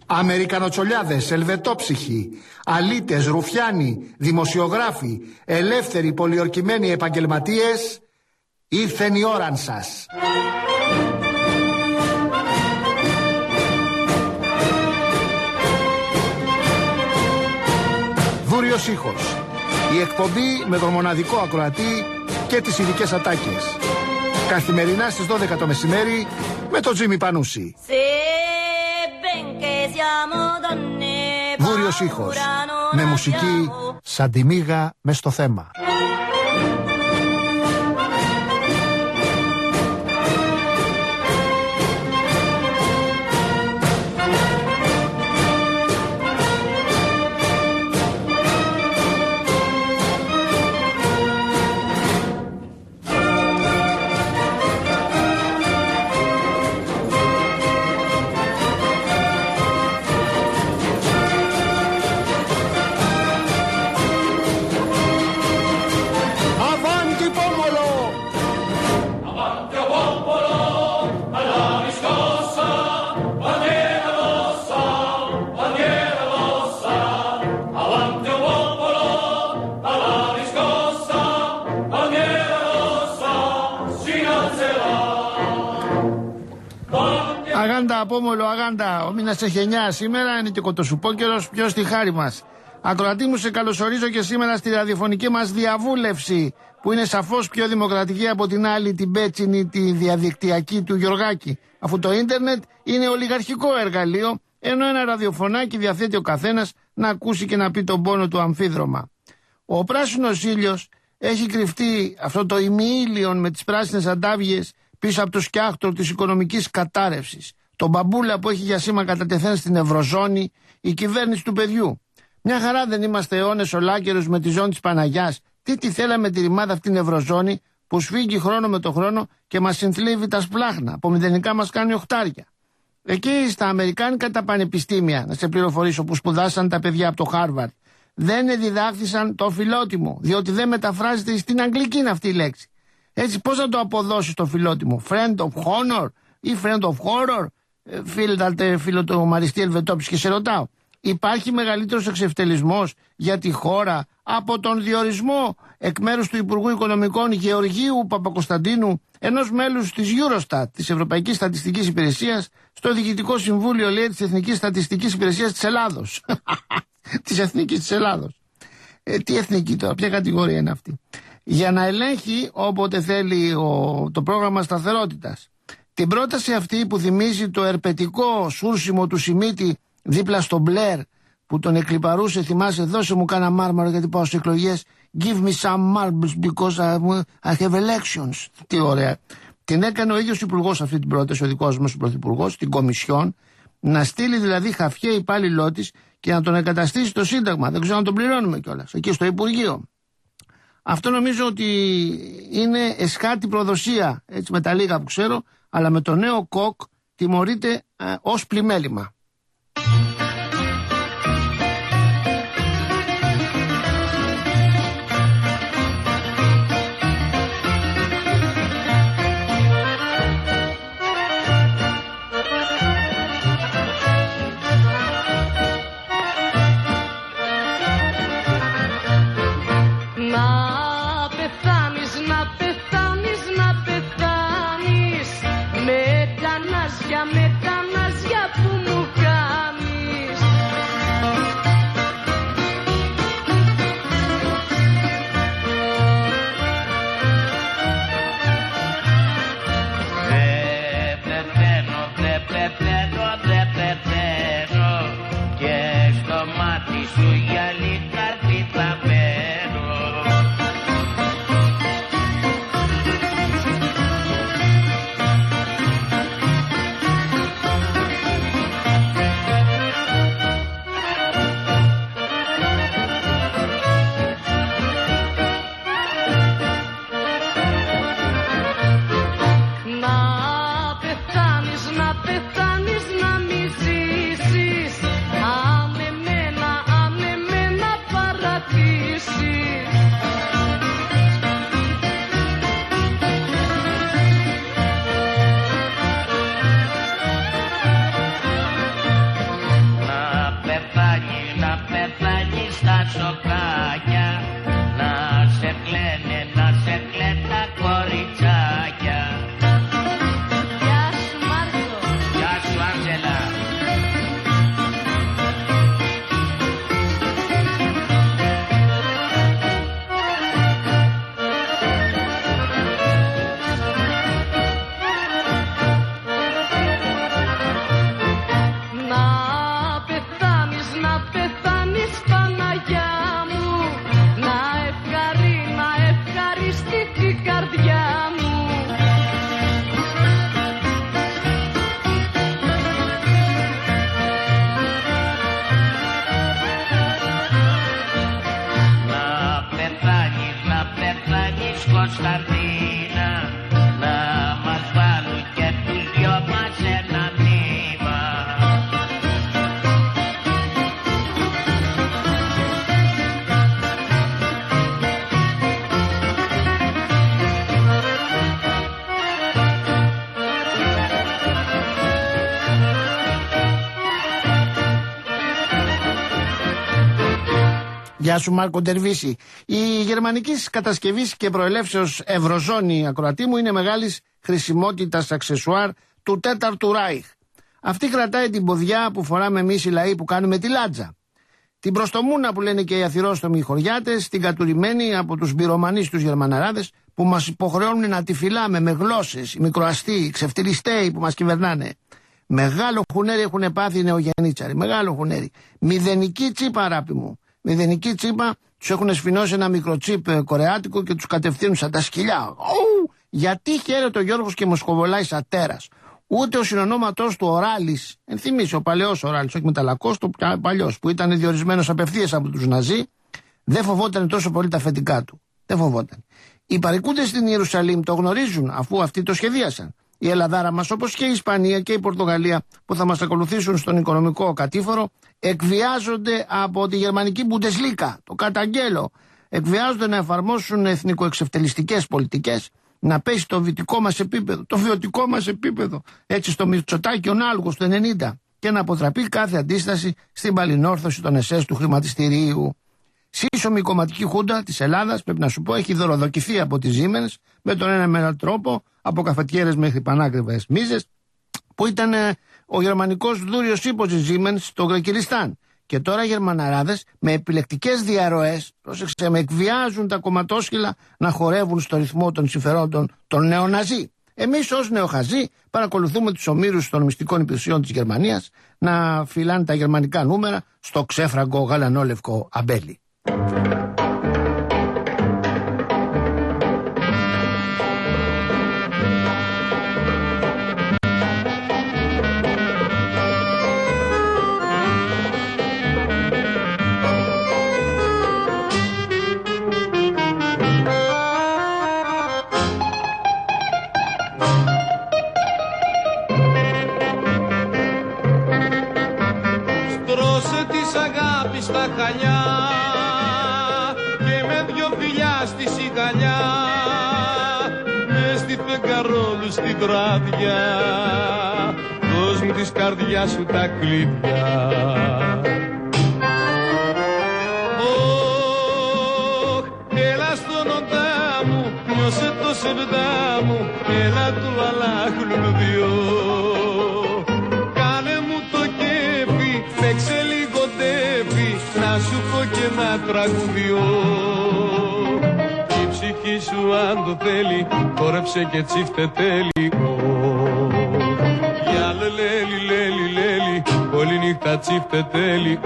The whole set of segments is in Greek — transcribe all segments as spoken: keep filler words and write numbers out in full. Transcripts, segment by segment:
Αμερικανοτσολιάδες, ελβετόψυχοι, αλήτες, ρουφιάνοι, δημοσιογράφοι, ελεύθεροι πολιορκημένοι επαγγελματίες, ήρθεν η ώραν σας. Βούριος ήχος. Η εκπομπή με τον μοναδικό ακροατή και τις ειδικές ατάκες. Καθημερινά στις δώδεκα το μεσημέρι με τον Τζίμι Πανούση. Βούριος ήχος. Με μουσική σαν τη μύγα μες στο θέμα. Αγάντα, Απόμολο, αγάντα. Ο μήνας έχει εννιά σήμερα, είναι και κοτοσουπόκαιρος, ποιος στη χάρη μας. Ακροατή μου, σε καλωσορίζω και σήμερα στη ραδιοφωνική μας διαβούλευση, που είναι σαφώς πιο δημοκρατική από την άλλη, την πέτσινη, τη διαδικτυακή του Γιωργάκη. Αφού το ίντερνετ είναι ολιγαρχικό εργαλείο, ενώ ένα ραδιοφωνάκι διαθέτει ο καθένας να ακούσει και να πει τον πόνο του αμφίδρομα. Ο πράσινος ήλιος έχει κρυφτεί αυτό το ημιήλιον με τις πράσινες αντάβιες πίσω από το σκιάχτρο της οικονομικής κατάρρευσης. Τον μπαμπούλα που έχει για σήμα κατατεθέν στην Ευρωζώνη η κυβέρνηση του παιδιού. Μια χαρά δεν είμαστε αιώνες ολάκερους με τη ζώνη της Παναγιάς. Τι τη θέλαμε τη ρημάδα αυτήν την Ευρωζώνη που σφίγγει χρόνο με το χρόνο και μας συνθλίβει τα σπλάχνα. Από μηδενικά μας κάνει οχτάρια. Εκεί στα αμερικάνικα τα πανεπιστήμια, να σε πληροφορήσω, που σπουδάσαν τα παιδιά από το Χάρβαρντ, δεν διδάχθησαν το φιλότιμο, διότι δεν μεταφράζεται στην αγγλική αυτή η λέξη. Έτσι, πώς θα το αποδώσεις το φιλότιμο, friend of honor ή friend of horror? Φίλε, φίλο του Μαριστή Ελβετόψη, και σε ρωτάω, υπάρχει μεγαλύτερος εξευτελισμός για τη χώρα από τον διορισμό εκ μέρους του Υπουργού Οικονομικών Γεωργίου Παπακοσταντίνου, ενός μέλους της Eurostat, της Ευρωπαϊκής Στατιστικής Υπηρεσίας, στο Διοικητικό Συμβούλιο, λέει, της Εθνικής Στατιστικής Υπηρεσίας της Ελλάδος. Της Εθνικής της Ελλάδος. Ε, τι εθνική τώρα, ποια κατηγορία είναι αυτή? Για να ελέγχει όποτε θέλει ο, το πρόγραμμα σταθερότητας. Την πρόταση αυτή που θυμίζει το ερπετικό σούρσιμο του Σιμίτη δίπλα στο Μπλερ, που τον εκλιπαρούσε, θυμάσαι, δώσε μου κάνα μάρμαρο γιατί πάω στις εκλογές, give me some marbles because I have elections. Τι ωραία. Την έκανε ο ίδιος υπουργός αυτή την πρόταση, ο δικός μας ο πρωθυπουργός, την Κομισιόν, να στείλει δηλαδή χαφιέ υπάλληλό της και να τον εγκαταστήσει το Σύνταγμα. Δεν ξέρω αν τον πληρώνουμε κιόλας, εκεί στο Υπουργείο. Αυτό νομίζω ότι είναι εσχάτη προδοσία, έτσι με τα λίγα που ξέρω, αλλά με το νέο κοκ τιμωρείται ε, ως πλημέλημα. πεθάνεις να μη ζήσεις. Αν εμένα, αν εμένα σοκάκια, να σε κλαίνε, να σε κλαίνε τα κοριτσάκια. Γεια σου Μάρκο. Γεια σου Άντζελα. Κωνσταντίνα, να μας βάλουν και τους δυο μας ένα μνήμα. Γεια σου Μάρκο Ντερβίση. Η γερμανικής κατασκευής και προελεύσεως ευρωζώνη ακροατή μου είναι μεγάλης χρησιμότητας αξεσουάρ του τέταρτου Ράιχ. Αυτή κρατάει την ποδιά που φοράμε εμείς οι λαοί που κάνουμε τη λάτζα. Την προστομούνα που λένε και οι αθυρόστομοι χωριάτες, την κατουρημένη από τους μπυρομανείς τους Γερμαναράδες που μας υποχρεώνουν να τη φυλάμε με γλώσσες, οι μικροαστοί, οι ξεφτυλιστέοι που μας κυβερνάνε. Μεγάλο χουνέρι έχουν πάθει οι νεογεννίτσαροι. Μεγάλο χουνέρι. Μηδενική τσίπα, αγάπη μου. Μηδενική τσίπα, τους έχουν σφινώσει ένα μικροτσίπ κορεάτικο και τους κατευθύνουν σαν τα σκυλιά. Ου, γιατί χαίρεται ο Γιώργος και μοσχοβολάει σαν τέρας. Ούτε ο συνονόματός του ο Ράλης, ενθυμίσει ο παλαιός ο Ράλης, όχι μεταλλακός, το παλιός που ήταν διορισμένος απευθείας από τους Ναζί, δεν φοβόταν τόσο πολύ τα αφεντικά του. Δεν φοβόταν. Οι παρικούντες στην Ιερουσαλήμ το γνωρίζουν αφού αυτοί το σχεδίασαν. Η Ελλαδάρα μας, όπως και η Ισπανία και η Πορτογαλία που θα μας ακολουθήσουν στον οικονομικό κατήφορο, εκβιάζονται από τη γερμανική Bundesliga, το καταγγέλω. Εκβιάζονται να εφαρμόσουν εθνικοεξευτελιστικές πολιτικές, να πέσει το βιωτικό μας επίπεδο, το βιωτικό μας επίπεδο, έτσι στο Μητσοτάκη ο Νάλγος του ενενήντα, και να αποτραπεί κάθε αντίσταση στην παλινόρθωση των εσές του χρηματιστηρίου. Σύσσωμη η κομματική χούντα της Ελλάδας, πρέπει να σου πω, έχει δωροδοκηθεί από τις Siemens με τον ένα με έναν τρόπο, από καφετιέρες μέχρι πανάκριβες μίζες, που ήταν ε, ο γερμανικός δούριος ύπος της Siemens στο Γκρεκυριστάν. Και τώρα οι Γερμαναράδες με επιλεκτικές διαρροές, πρόσεξε, με εκβιάζουν τα κομματόσχυλα να χορεύουν στο ρυθμό των συμφερόντων των νεοναζί. Εμείς ως νεοχαζί παρακολουθούμε τους ομήρους των μυστικών υπηρεσιών της Γερμανίας να φυλάνε τα γερμανικά νούμερα στο ξέφραγκο γαλανόλευκο αμπέλι. Στα χαλιά και με δυο φιλιά στη σιγαλιά, μες στη φεγγαρόλου στη βράδια, δώσ' μου της καρδιάς σου τα κλειδιά. Ωχ, έλα στον οντά μου, νιώσε το σεβδά μου, έλα του αλάχ λουλουδιό. Κάνε μου το κέφι, παίξε λίγο τέφι, να σου πω και ένα τραγουδιό. Η ψυχή σου αν το θέλει, χόρεψε και τσίφτε τέλει. Για λελέλη, λέλη, λέλη, όλη νύχτα τσίφτε τέλει.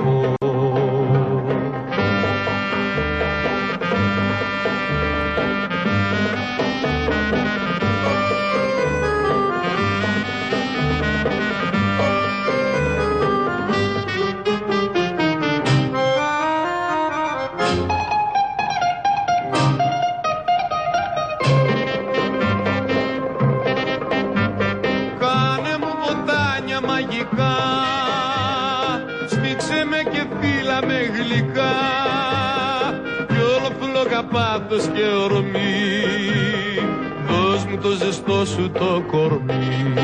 Πάθος και ορμή, δώσ' μου το ζεστό σου το κορμί.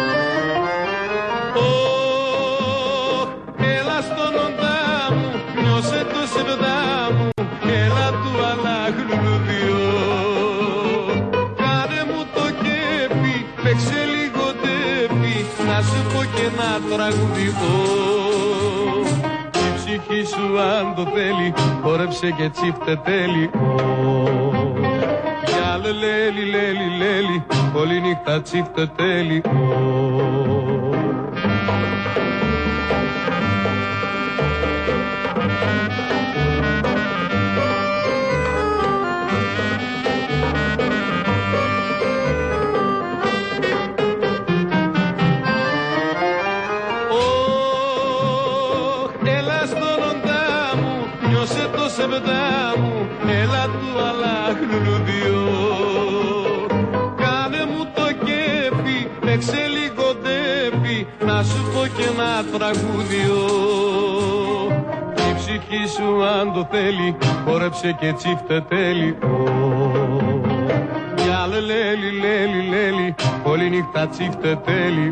Ωχ, έλα στον οντά μου, να τραγουδηθώ. Η ψυχή σου αν το θέλει, χόρεψε και τσίφτε τέλει. Για λέλι, λέλι, λέλι, όλη νύχτα τσίφτε τέλει. Έλα του αλάχ λουλουδιό. Κάνε μου το κέφι, παίξε λίγο ντέφι, να σου πω και ένα τραγούδιο. Η ψυχή σου αν το θέλει, χόρεψε και τσίφτε τέλει. Για λέλι, λέλι, λέλι, όλη νύχτα τσίφτε τέλει.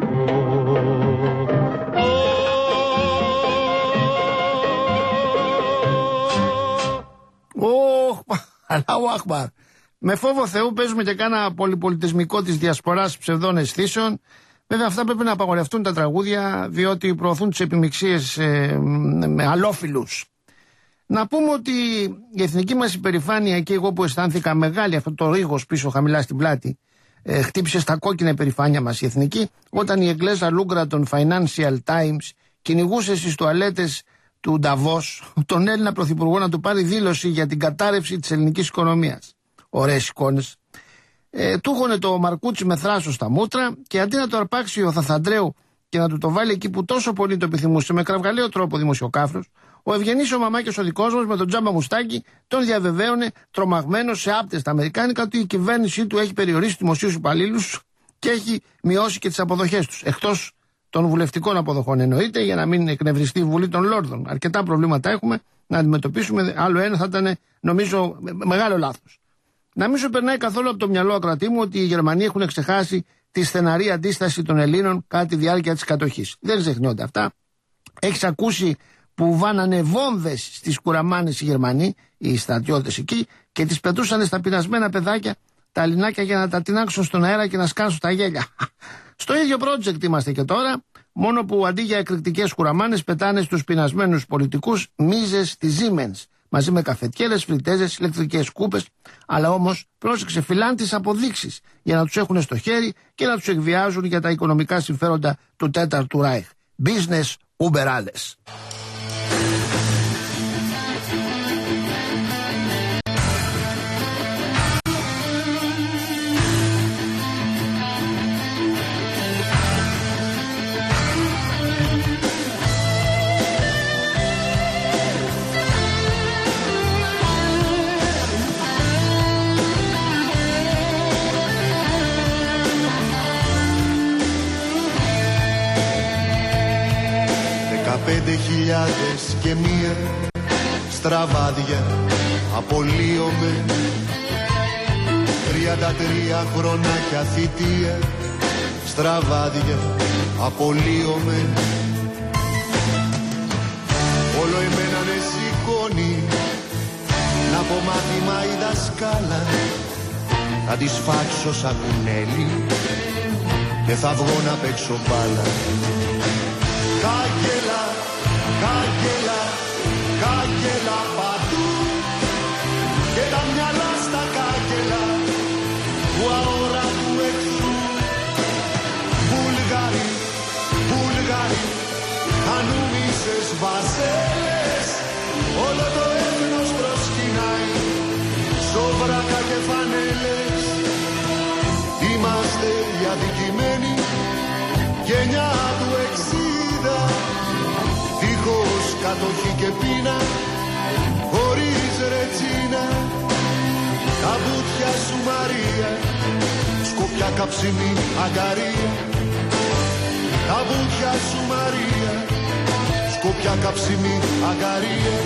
Αλάου Αχμπαρ. Με φόβο Θεού παίζουμε και κάνα πολυπολιτισμικό της διασποράς ψευδών αισθήσεων. Βέβαια αυτά πρέπει να απαγορευτούν τα τραγούδια, διότι προωθούν τις επιμιξίες ε, με αλόφιλους. Να πούμε ότι η εθνική μας υπερηφάνεια, και εγώ που αισθάνθηκα μεγάλη αυτό το ρίγος πίσω χαμηλά στην πλάτη, ε, χτύπησε στα κόκκινα υπερηφάνεια μας η εθνική, όταν η Εγγλέζα Λούγκρα των Financial Times κυνηγούσε στις τουαλέτες του Νταβός τον Έλληνα πρωθυπουργό να του πάρει δήλωση για την κατάρρευση της ελληνικής οικονομίας. Ωραίες εικόνες. Ε, του έχωνε το Μαρκούτσι με θράσο στα μούτρα και αντί να το αρπάξει ο Θαθαντρέου και να του το βάλει εκεί που τόσο πολύ το επιθυμούσε, με κραυγαλαίο τρόπο δημοσιοκάφρος, ο Ευγενής ο Μαμάκης ο δικός μας με τον τζάμπα μουστάκι τον διαβεβαίωνε τρομαγμένο σε άπτες τα αμερικάνικα ότι η κυβέρνησή του έχει περιορίσει δημοσίους υπαλλήλους και έχει μειώσει και τις αποδοχές τους. Εκτός των βουλευτικών αποδοχών εννοείται, για να μην εκνευριστεί η Βουλή των Λόρδων. Αρκετά προβλήματα έχουμε να αντιμετωπίσουμε. Άλλο ένα θα ήταν, νομίζω, μεγάλο λάθος. Να μην σου περνάει καθόλου από το μυαλό, ακροατή μου, ότι οι Γερμανοί έχουν ξεχάσει τη στεναρή αντίσταση των Ελλήνων κατά τη διάρκεια της κατοχής. Δεν ξεχνιόνται αυτά. Έχεις ακούσει που βάνανε βόμβες στις κουραμάνες οι Γερμανοί, οι στρατιώτες εκεί, και τις πετούσαν στα πεινασμένα παιδάκια τα λινάκια για να τα τεινάξουν στον αέρα και να σκάσουν τα γέλια. Στο ίδιο project είμαστε και τώρα, μόνο που αντί για εκρηκτικές κουραμάνες πετάνε στους πεινασμένους πολιτικούς μίζες της Siemens, μαζί με καφετιέρες, φριτέζες, ηλεκτρικές κούπες, αλλά όμως πρόσεξε, φυλάν τις αποδείξεις για να τους έχουν στο χέρι και να τους εκβιάζουν για τα οικονομικά συμφέροντα του τέταρτου Ράιχ. Business Uber alles. Πέντε χιλιάδες και μία στραβάδια απολύομαι, τριάντα τρία χρονάκια θητεία στραβάδια απολύομαι. Όλο εμένα με σηκώνει να πω μάθημα η δασκάλα, θα τη σφάξω σαν κουνέλι και θα βγω να παίξω μπάλα. Κάγκελα, κάγκελα, κάγκελα παντού και τα μυαλά στα κάγκελα του αόρατου εχθρού. Βουλγαροί, Βουλγαροί, ανούμισες βαζέλες, όλο το έθνος προσκυνάει, σοβράκα και φανέλες. Είμαστε οι αδικημένοι, γενιά του εξήντα, δίχως κατοχή και πείνα, χωρίς ρετσίνα. Τα μπούτια σου Μαρία, σκοπιά καψιμή αγκαρία. Τα μπούτια σου Μαρία, σκοπιά καψιμή αγκαρία.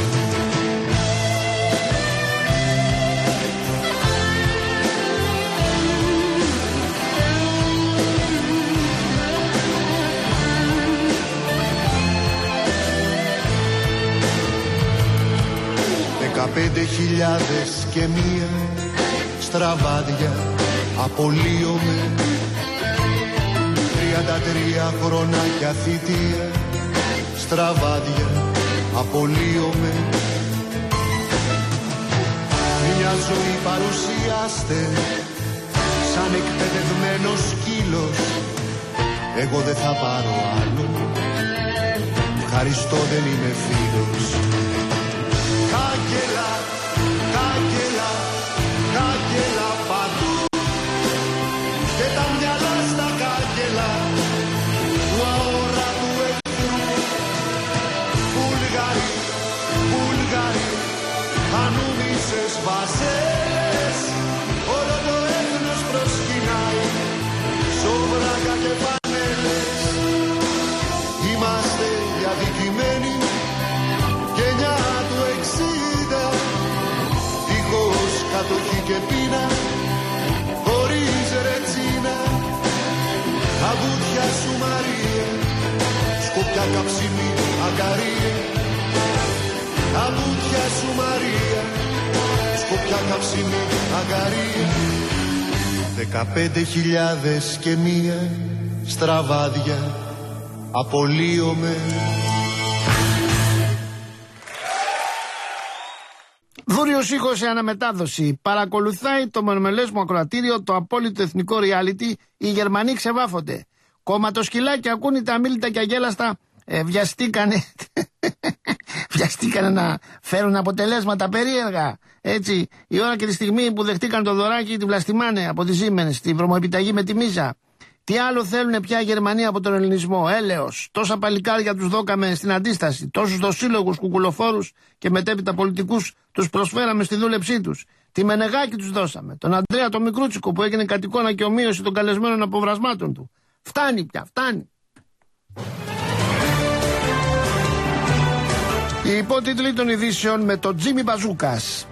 Δεκαπέντε χιλιάδες και μία στραβάδια απολύομαι, τριάντα τρία χρονάκια θητεία, στραβάδια απολύομαι. Μια ζωή παρουσιάστε σαν εκπαιδευμένος σκύλος, εγώ δεν θα πάρω άλλο, ευχαριστώ δεν είμαι φίλος. Κάγκελα, κάγκελα, κάγκελα παντού και τα μυαλά στα κάγκελα του αόρατου εχθρού. Βούλγαροι, Βούλγαροι, ανούμισες βάσες, όλο το έθνος προσκυνάει, σόβρακα και πανέλες. Είμαστε διαδικημένοι, γενιά του εξήντα, δίχως κατοχή και πείνα, χωρίς ρετσίνα. Αγκούτια σου Μαρία, σκοπιά καψιμή αγκαρία. Αγκούτια σου Μαρία, σκοπιά καψιμή αγκαρία. Δεκαπέντε χιλιάδες και μία στραβάδια απολύομαι. Δούριος ήχος σε αναμετάδοση. Παρακολουθάει το μερμελές μου ακροατήριο, το απόλυτο εθνικό reality. Οι Γερμανοί ξεβάφονται. Κομματοσκυλάκια ακούνε τα αμίλητα και αγέλαστα. Ε, βιαστήκανε. Βιαστήκανε να φέρουν αποτελέσματα περίεργα. Έτσι, η ώρα και τη στιγμή που δεχτήκαν το δωράκι την βλαστημάνε από τις Siemens, την βρωμοεπιταγή με τη Μίζα. Τι άλλο θέλουν πια οι Γερμανοί από τον ελληνισμό, έλεος. Τόσα παλικάρια τους δώκαμε στην αντίσταση. Τόσους δοσύλλογους κουκουλοφόρους και μετέπειτα πολιτικούς τους προσφέραμε στη δούλεψή τους. Τη Μενεγάκη τους δώσαμε. Τον Αντρέα τον Μικρούτσικο που έγινε κατ' εικόνα και ομοίωση των καλεσμένων αποβρασμάτων του. Φτάνει πια, φτάνει. Οι υπότιτλοι των ειδήσεων με τον Τζίμι Μπαζούκας.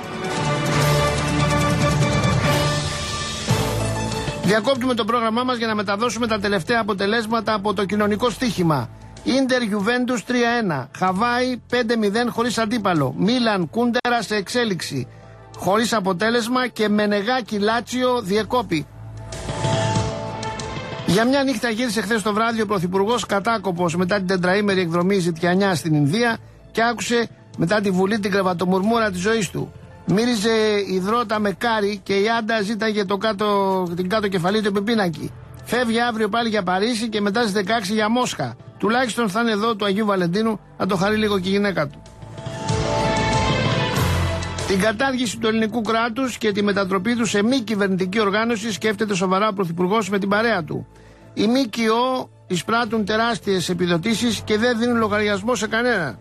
Διακόπτουμε το πρόγραμμά μας για να μεταδώσουμε τα τελευταία αποτελέσματα από το κοινωνικό στοίχημα. Ίντερ Γιουβέντους τρία ένα, Χαβάη πέντε μηδέν χωρίς αντίπαλο, Μίλαν Κούντερα σε εξέλιξη, χωρίς αποτέλεσμα και Μενεγάκη Λάτσιο διεκόπη. Για μια νύχτα γύρισε χθες το βράδυ ο Πρωθυπουργός κατάκοπος μετά την τετραήμερη εκδρομή ζητιανιά στην Ινδία και άκουσε μετά τη Βουλή την κρεβατομουρμούρα της ζωής του. Μύριζε υδρότα με κάρι και η Άντα ζήταγε το κάτω, την κάτω κεφαλή του επιπίνακη. Φεύγει αύριο πάλι για Παρίσι και μετά στις δεκαέξι για Μόσχα. Τουλάχιστον θα είναι εδώ του Αγίου Βαλεντίνου, να το χαρεί λίγο και η γυναίκα του. Την κατάργηση του ελληνικού κράτους και τη μετατροπή του σε μη κυβερνητική οργάνωση σκέφτεται σοβαρά ο Πρωθυπουργός με την παρέα του. Οι ΜΚΟ εισπράττουν τεράστιες επιδοτήσεις και δεν δίνουν λογαριασμό σε κανένα.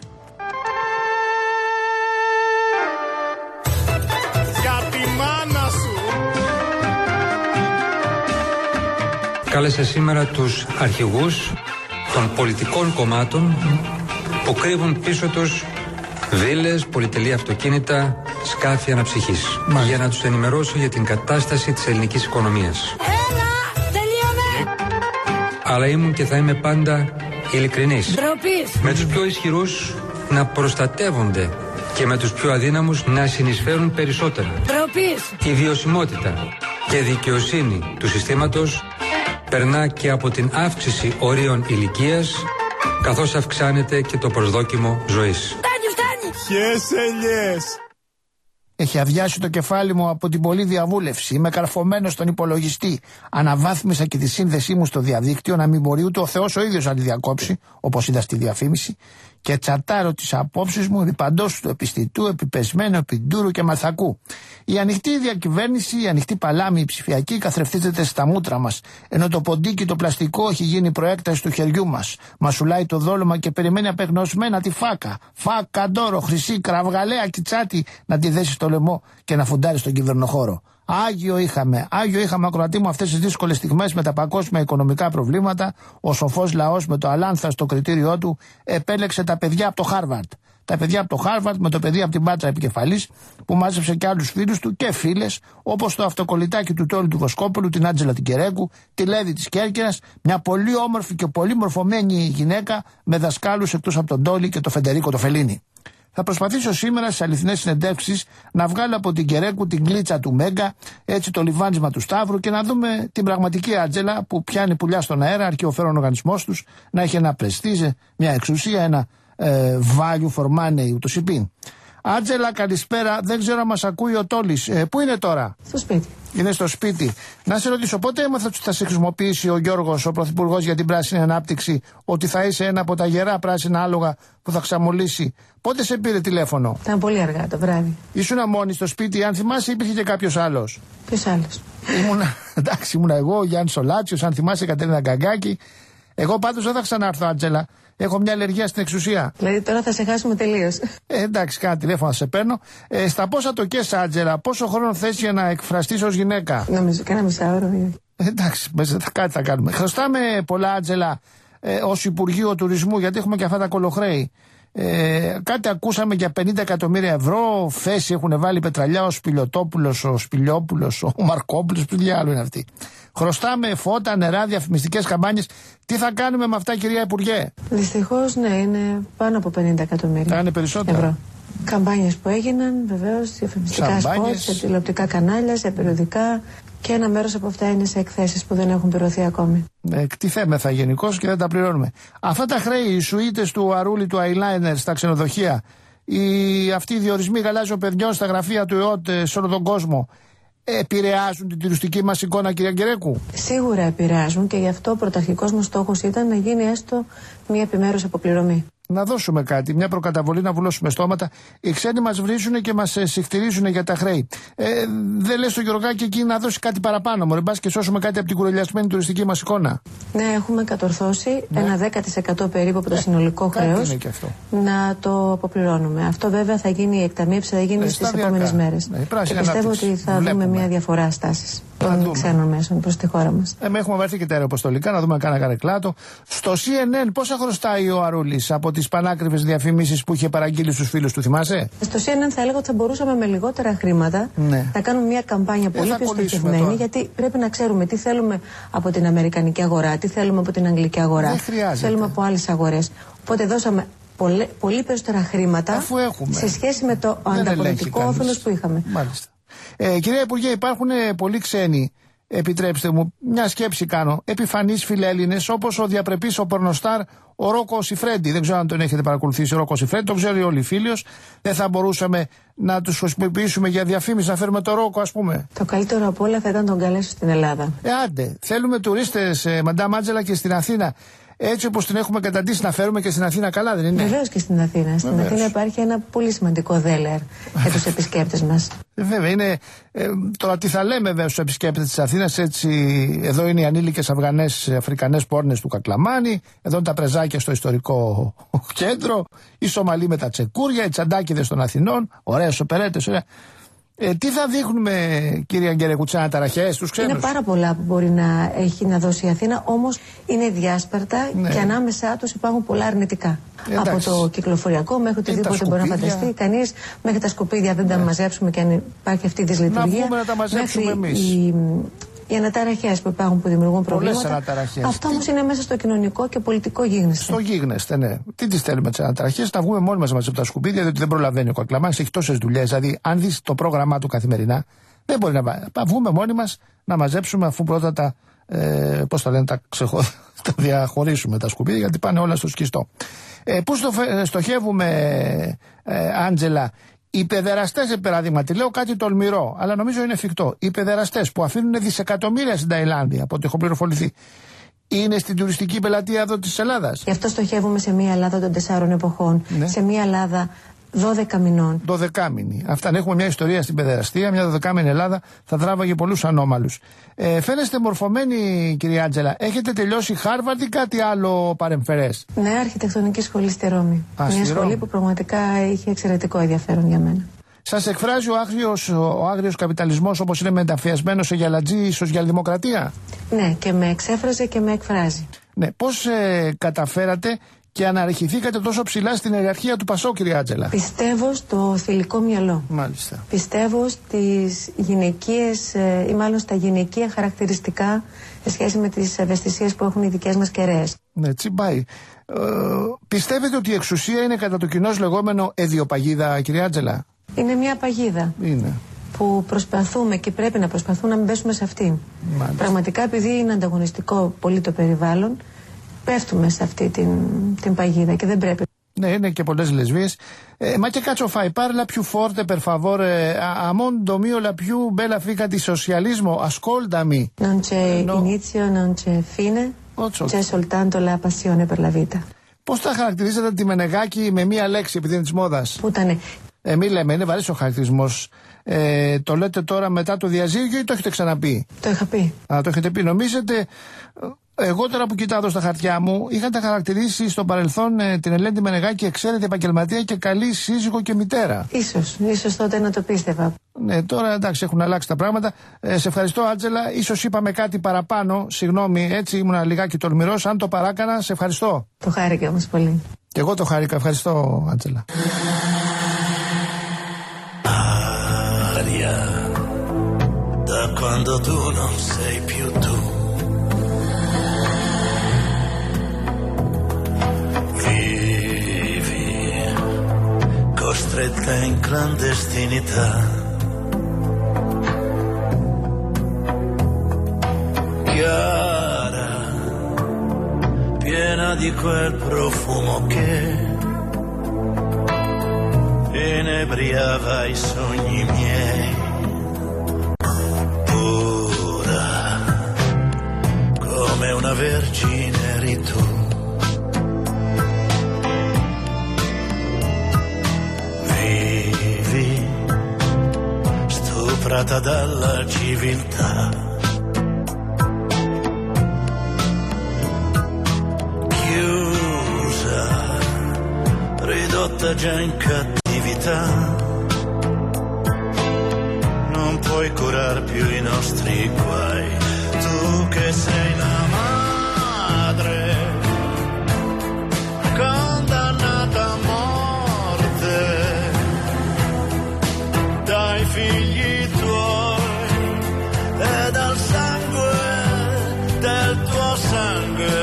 Κάλεσα σήμερα τους αρχηγούς των πολιτικών κομμάτων που κρύβουν πίσω τους βίλες, πολυτελή αυτοκίνητα, σκάφη αναψυχής. Μάλιστα. Για να τους ενημερώσω για την κατάσταση της ελληνικής οικονομίας. Έλα, τελείωνε! Αλλά ήμουν και θα είμαι πάντα ειλικρινής. Ντροπής. Με τους πιο ισχυρούς να προστατεύονται και με τους πιο αδύναμους να συνεισφέρουν περισσότερα. Ντροπής. Η βιωσιμότητα και δικαιοσύνη του συστήματος περνά και από την αύξηση ορίων ηλικίας, καθώς αυξάνεται και το προσδόκιμο ζωής. Φτάνει, φτάνει! Χες ελιές! Έχει αδειάσει το κεφάλι μου από την πολλή διαβούλευση. Είμαι καρφωμένος στον υπολογιστή. Αναβάθμισα και τη σύνδεσή μου στο διαδίκτυο να μην μπορεί ούτε ο Θεός ο ίδιος να τη διακόψει, όπως είδα στη διαφήμιση. Και τσατάρω τις απόψεις μου επί παντός του επιστητού, επιπεσμένου, επιντούρου και μαθακού. Η ανοιχτή διακυβέρνηση, η ανοιχτή παλάμη, η ψηφιακή καθρεφτίζεται στα μούτρα μας. Ενώ το ποντίκι το πλαστικό έχει γίνει προέκταση του χεριού μας. Μασουλάει το δόλωμα και περιμένει απεγνωσμένα τη φάκα. Φάκα ντόρο, χρυσή, κραυγαλαία κιτσάτη να τη δέσει στο λαιμό και να φουντάρει στον κυβερνοχώρο. Άγιο είχαμε, Άγιο είχαμε ακροατή μου αυτές τις δύσκολες στιγμές με τα παγκόσμια οικονομικά προβλήματα. Ο σοφός λαός με το αλάνθαστο κριτήριό του επέλεξε τα παιδιά από το Χάρβαρντ. Τα παιδιά από το Χάρβαρντ με το παιδί από την Πάτρα επικεφαλής που μάζεψε και άλλους φίλους του και φίλες όπως το αυτοκολλητάκι του Τόλου του Βοσκόπουλου, την Άντζελα την Κερέκου, τη Λέδη της Κέρκυρας, μια πολύ όμορφη και πολύ μορφωμένη γυναίκα με δασκάλους εκτός από τον Τόλι και το Φεντερίκο το Φελίνι. Θα προσπαθήσω σήμερα στις αληθινές συνεντεύξεις να βγάλω από την Κερέκου την κλίτσα του Μέγκα, έτσι το λιβάνισμα του Σταύρου και να δούμε την πραγματική Άντζελα που πιάνει πουλιά στον αέρα, αρχαιοφέρον οργανισμός τους, να έχει ένα πρεστίζε, μια εξουσία, ένα ε, value for money, ούτως υπήν. Άντζελα, καλησπέρα. Δεν ξέρω αν μας ακούει ο Τόλης. Ε, πού είναι τώρα? Στο σπίτι. Είναι στο σπίτι. Να σε ρωτήσω, πότε έμαθα ότι θα σε χρησιμοποιήσει ο Γιώργος, ο Πρωθυπουργός για την πράσινη ανάπτυξη, ότι θα είσαι ένα από τα γερά πράσινα άλογα που θα ξαμολύσει? Πότε σε πήρε τηλέφωνο? Ήταν πολύ αργά το βράδυ. Ήσουνα μόνη στο σπίτι, αν θυμάσαι, υπήρχε και κάποιος άλλος? Ποιος άλλος? Ήμουνα, εντάξει, ήμουνα εγώ, ο Γιάννης Σολάτσιος, αν θυμάσαι, Κατερίνα Γκαγκάκη. Εγώ πάντως δεν θα ξανάρθω, Άντζελα. Έχω μια αλλεργία στην εξουσία. Δηλαδή τώρα θα σε χάσουμε τελείως. Ε, εντάξει, κάνα τηλέφωνο θα σε παίρνω. Ε, στα πόσα το κες, Άντζελα, πόσο χρόνο θες για να εκφραστείς ως γυναίκα? Νομίζω κάνα μισάωρο. Ε, εντάξει, κάτι θα κάνουμε. Χρωστάμε πολλά, Άντζελα, ε, ως Υπουργείο Τουρισμού, γιατί έχουμε και αυτά τα κολοχρέη. Ε, κάτι ακούσαμε για πενήντα εκατομμύρια ευρώ. Θέση έχουν βάλει πετραλιά ο Σπηλιοτόπουλος, ο Σπηλιόπουλος, ο Μαρκόπουλος. Τι διάλογο είναι αυτή? Χρωστάμε φώτα, νερά, διαφημιστικές καμπάνιες. Τι θα κάνουμε με αυτά, κυρία Υπουργέ? Δυστυχώς, ναι, είναι πάνω από πενήντα εκατομμύρια. Θα είναι περισσότερα. Ευρώ. Καμπάνιες που έγιναν, βεβαίως, διαφημιστικά σποτ, σε τηλεοπτικά κανάλια, σε περιοδικά. Και ένα μέρος από αυτά είναι σε εκθέσεις που δεν έχουν πληρωθεί ακόμη. Ε, κτηθέμεθα γενικώς και δεν τα πληρώνουμε. Αυτά τα χρέη, οι σουίτες του Αρούλη, του eyeliner στα ξενοδοχεία, οι, αυτοί οι διορισμοί γαλάζιων παιδιών στα γραφεία του ΕΟΤ σε όλο τον κόσμο, επηρεάζουν την τουριστική μας εικόνα, κυρία Γκερέκου? Σίγουρα επηρεάζουν και γι' αυτό ο πρωταρχικός μας στόχος ήταν να γίνει έστω μία επιμέρους αποπληρωμή. Να δώσουμε κάτι, μια προκαταβολή, να βουλώσουμε στόματα. Οι ξένοι μας βρίζουν και μας ε, συχτηρίζουν για τα χρέη. Ε, δεν λες στο Γιωργάκη εκεί να δώσει κάτι παραπάνω, μωρέ, μπας και σώσουμε κάτι από την κουρελιασμένη τουριστική μας εικόνα? Ναι, έχουμε κατορθώσει ναι. ένα δέκα τοις εκατό περίπου από το ε, συνολικό χρέος να το αποπληρώνουμε. Αυτό βέβαια θα γίνει, η εκταμείευση θα γίνει ε, στις επόμενες μέρες. Ναι, και πιστεύω ότι θα βλέπουμε. δούμε μια διαφορά στάσης των ξένων μέσων προς τη χώρα μας. Ε, έχουμε βαρθεί και τα αεροποστολικά, να δούμε κάνα καρεκλάτο. Στο σι εν εν πόσα χρωστάει ο Αρούλης από τις πανάκριβες διαφημίσεις που είχε παραγγείλει στους φίλους του, θυμάσαι? Στο σι εν εν θα έλεγα ότι θα μπορούσαμε με λιγότερα χρήματα ναι. να κάνουμε μια καμπάνια πολύ ε, πιο στοχευμένη, γιατί πρέπει να ξέρουμε τι θέλουμε από την αμερικανική αγορά, τι θέλουμε από την αγγλική αγορά, τι θέλουμε από άλλες αγορές. Οπότε δώσαμε πολύ, πολύ περισσότερα χρήματα σε σχέση με το ανταποδοτικό όφελος που είχαμε. Μάλιστα. Ε, κυρία Υπουργέ, υπάρχουν πολλοί ξένοι, επιτρέψτε μου, μια σκέψη κάνω, επιφανείς φιλέλληνες, όπως ο διαπρεπής ο πορνοστάρ ο Ρόκο Σιφρέντι. Δεν ξέρω αν τον έχετε παρακολουθήσει, ο Ρόκο Σιφρέντι, τον ξέρει όλοι οι φίλοι. Δεν θα μπορούσαμε να τους χρησιμοποιήσουμε για διαφήμιση, να φέρουμε το Ρόκο, ας πούμε? Το καλύτερο από όλα θα ήταν τον καλέσω στην Ελλάδα. Ε, άντε, θέλουμε τουρίστες, ε, Μαντάμ Άντζελα, και στην Αθήνα. Έτσι όπως την έχουμε καταντήσει, να φέρουμε και στην Αθήνα, καλά δεν είναι? Βεβαίως και στην Αθήνα. Στην Βεβαίως. Αθήνα υπάρχει ένα πολύ σημαντικό δέλεαρ για τους επισκέπτες μας. Βέβαια, είναι. Ε, τώρα τι θα λέμε βέβαια στους επισκέπτες της Αθήνας, έτσι. Εδώ είναι οι ανήλικες Αφγανές, Αφρικανές πόρνες του Κακλαμάνη, εδώ είναι τα πρεζάκια στο ιστορικό κέντρο, οι Σομαλοί με τα τσεκούρια, οι τσαντάκιδες των Αθηνών, ωραίες οπερέτες, ωραία. Ε, τι θα δείχνουμε, κυρία Γκερέκου, τις αναταραχές, τους ξένους? Είναι πάρα πολλά που μπορεί να έχει να δώσει η Αθήνα, όμως είναι διάσπαρτα ναι. και ανάμεσά τους υπάρχουν πολλά αρνητικά. Ε, από το κυκλοφοριακό μέχρι οτιδήποτε μπορεί να φανταστεί κανείς, μέχρι τα σκουπίδια δεν τα ναι. μαζέψουμε και αν υπάρχει αυτή η δυσλειτουργία. Να βγούμε να τα μαζέψουμε εμείς. Η, οι αναταραχές που υπάρχουν που δημιουργούν προβλήματα. Αυτό όμως είναι μέσα στο κοινωνικό και πολιτικό γίγνεσθε. Στο γίγνεσθε, ναι. Τι τις θέλουμε τις αναταραχές? Να βγούμε μόνοι μας μαζί από τα σκουπίδια, διότι δεν προλαβαίνει ο Κακλαμάνης, έχει τόσες δουλειές. Δηλαδή, αν δεις το πρόγραμμά του καθημερινά, δεν μπορεί να πάει. Βγούμε μόνοι μας να μαζέψουμε, αφού πρώτα τα. Ε, πώς τα λένε, τα, ξεχω... τα διαχωρίσουμε τα σκουπίδια, γιατί πάνε όλα στο σκιστό. Ε, Πού στο, στοχεύουμε, ε, Άντζελα? Οι παιδεραστές, σε παράδειγμα, λέω κάτι τολμηρό, αλλά νομίζω είναι εφικτό. Οι παιδεραστές που αφήνουν δισεκατομμύρια στην Ταϊλάνδη, από ό,τι έχω πληροφορηθεί, είναι στην τουριστική πελατεία εδώ της Ελλάδας. Γι' αυτό στοχεύουμε σε μια Ελλάδα των τεσσάρων εποχών, ναι. σε μια Ελλάδα δώδεκα μηνών. δωδεκάμηνη. Αυτά, αν έχουμε μια ιστορία στην παιδεραστία, μια δωδεκάμηνη Ελλάδα θα τράβαγε πολλούς ανώμαλους. Ε, φαίνεστε μορφωμένη, κυρία Άντζελα. Έχετε τελειώσει Χάρβαρντ ή κάτι άλλο παρεμφερές? Ναι, αρχιτεκτονική σχολή στη Ρώμη. Α, μια σχολή Ρώμη. Που πραγματικά είχε εξαιρετικό ενδιαφέρον για μένα. Σας εκφράζει ο άγριος, ο άγριος καπιταλισμός, όπως είναι μεταφιασμένο σε γυαλατζή σοσιαλδημοκρατία? Ναι, και με εξέφραζε και με εκφράζει. Ναι, πώς ε, καταφέρατε και αναρριχηθήκατε τόσο ψηλά στην ιεραρχία του Πασόκ, κυρία Άντζελα? Πιστεύω στο θηλυκό μυαλό. Μάλιστα. Πιστεύω στις γυναικείες ε, ή μάλλον στα γυναικεία χαρακτηριστικά σε σχέση με τις ευαισθησίες που έχουν οι δικές μας κεραίες. Ναι, τσιμπάει. Ε, Πιστεύετε ότι η εξουσία είναι κατά το κοινώς λεγόμενο εδιοπαγίδα, κυρία Άντζελα? Είναι μια παγίδα. Είναι. Που προσπαθούμε και πρέπει να προσπαθούμε να μην πέσουμε σε αυτή. Μάλιστα. Πραγματικά, επειδή είναι ανταγωνιστικό πολύ το περιβάλλον, πέφτουμε σε αυτή την, την παγίδα και δεν πρέπει. Ναι, είναι και πολλές λεσβείες. Eh, ma che cazzo fai? Parla più forte per favore. A, a mondo mio la più bella figa di socialismo. Ascoltami. Non c'è no. inizio, non c'è fine. Ocho. C'è soltanto la passione per la vita. Πώς θα χαρακτηρίζετε τη Μενεγάκη με μία λέξη, επειδή είναι της μόδας? Πού ήτανε? Ε, μη λέμε, είναι βαρύς ο χαρακτηρισμός. Ε, το λέτε τώρα μετά το διαζύγιο ή το έχετε ξαναπεί? Το είχα πει. Α, το έχετε πει. Νομίζετε, εγώ τώρα που κοιτάω στα χαρτιά μου, είχατε χαρακτηρίσει στο παρελθόν ε, την Ελένη Μενεγάκη εξαίρετη επαγγελματία και καλή σύζυγο και μητέρα. Ίσως, ίσως τότε να το πίστευα. Ναι, τώρα εντάξει, έχουν αλλάξει τα πράγματα. Ε, σε ευχαριστώ, Άντζελα. Ίσως είπαμε κάτι παραπάνω. Συγγνώμη, έτσι ήμουν λιγάκι τολμηρός. Αν το παράκανα, σε ευχαριστώ. Το χάρηκα όμως πολύ. Και εγώ το χάρηκα. Ευχαριστώ, Άντζελα. Aria, da quando tu non sei più tu. Vivi costretta in clandestinità. Chiara, piena di quel profumo che inebriava i sogni miei. Pura come una vergine eri tu. Vivi stuprata dalla civiltà. Chiusa, ridotta già in cattività. Non puoi curar più i nostri guai. Tu che sei la madre condannata a morte dai figli tuoi e dal sangue del tuo sangue.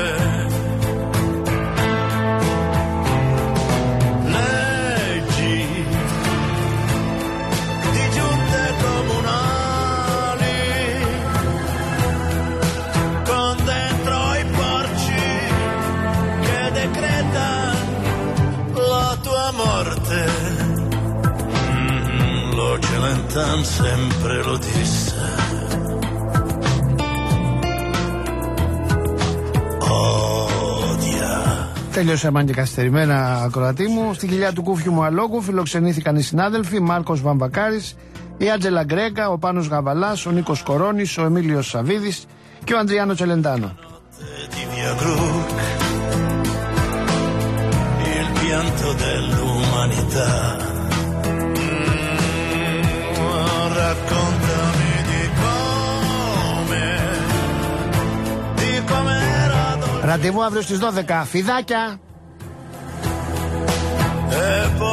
Celentan sempre lo disse. Odia. Τέλειωσαμε και καθυστερημένα, ακροατή μου. Στη κοιλιά του Κούφιου μου αλόγου φιλοξενήθηκαν οι συνάδελφοι Μάρκος Βαμβακάρης, η Άντζελα Γκρέκα, ο Πάνος Γαβαλάς, ο Νίκος Κορώνης, ο Εμίλιος Σαβίδης και ο Αντριάνο Τσελεντάνο. Il pianto dell'umanità. Raccontami di come, di come era dolce. Ραντεβού αύριο στις δώδεκα. Φιδάκια! E poi